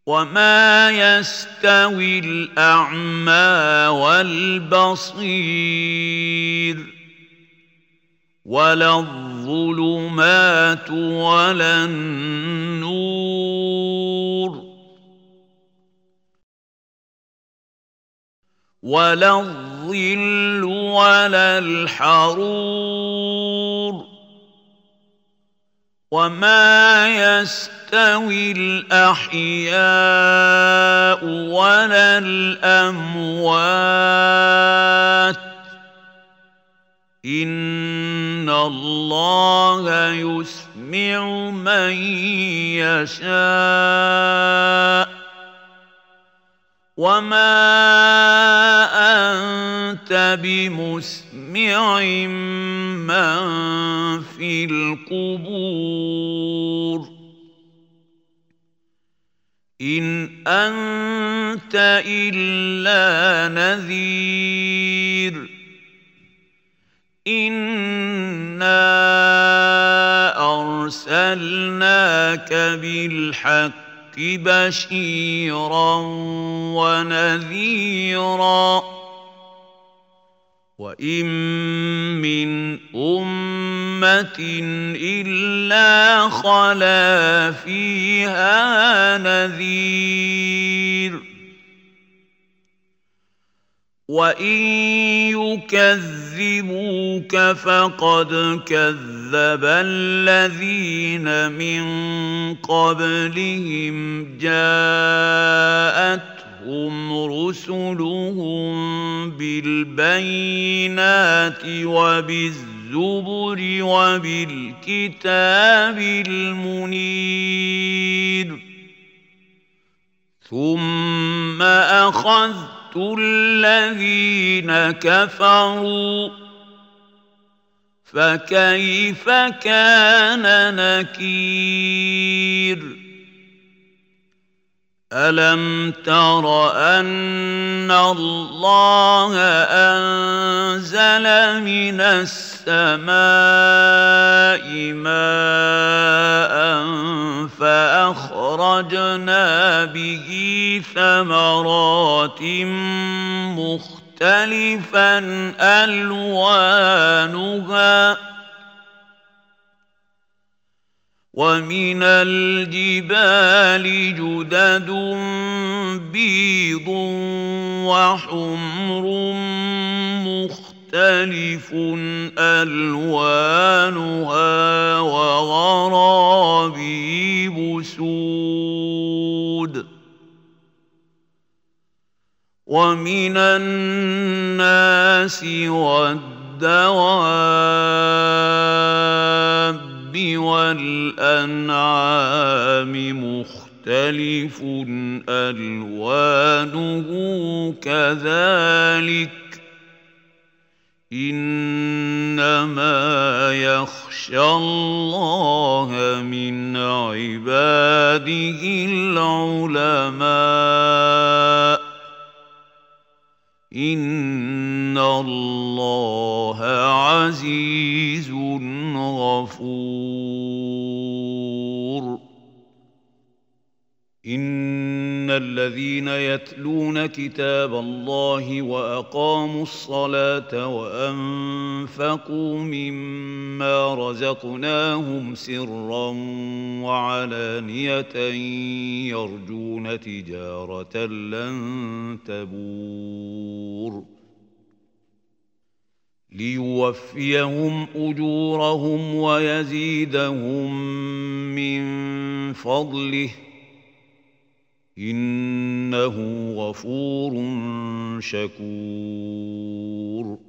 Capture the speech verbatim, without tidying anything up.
وما يستوي الأعمى والبصير ولا الظلمات ولا النور ولا الظل ولا الحرور وما يستوي الأحياء ولا الأموات إن الله يسمع من يشاء وما أنت بمسمع من في القبور إن أنت إلا نذير إنا أرسلناك بالحق بشيرا ونذيرا وإن من أمة إلا خلا فيها نذير وإن يكذبوك فقد كذب الذين من قبلهم جاءتهم رسلهم بالبينات وبالزبر وبالكتاب المنير ثم أخذت الذين كفروا فكيف كان نكير ألم تر أن الله أنزل من السماء ماء فأخرجنا به ثمرات مختلفا ألوانها ومن الجبال جدد بيض وحمر مختلف ألوانها وغرابيب سود ومن الناس والدواب والأنعام مختلف ألوانه كذلك إنما يخشى الله من عباده العلماء إن الله عزيز غفور إن الذين يتلون كتاب الله وأقاموا الصلاة وأنفقوا مما رزقناهم سرا وعلانية يرجون تجارة لن تبور ليوفيهم أجورهم ويزيدهم من فضله إنه غفور شكور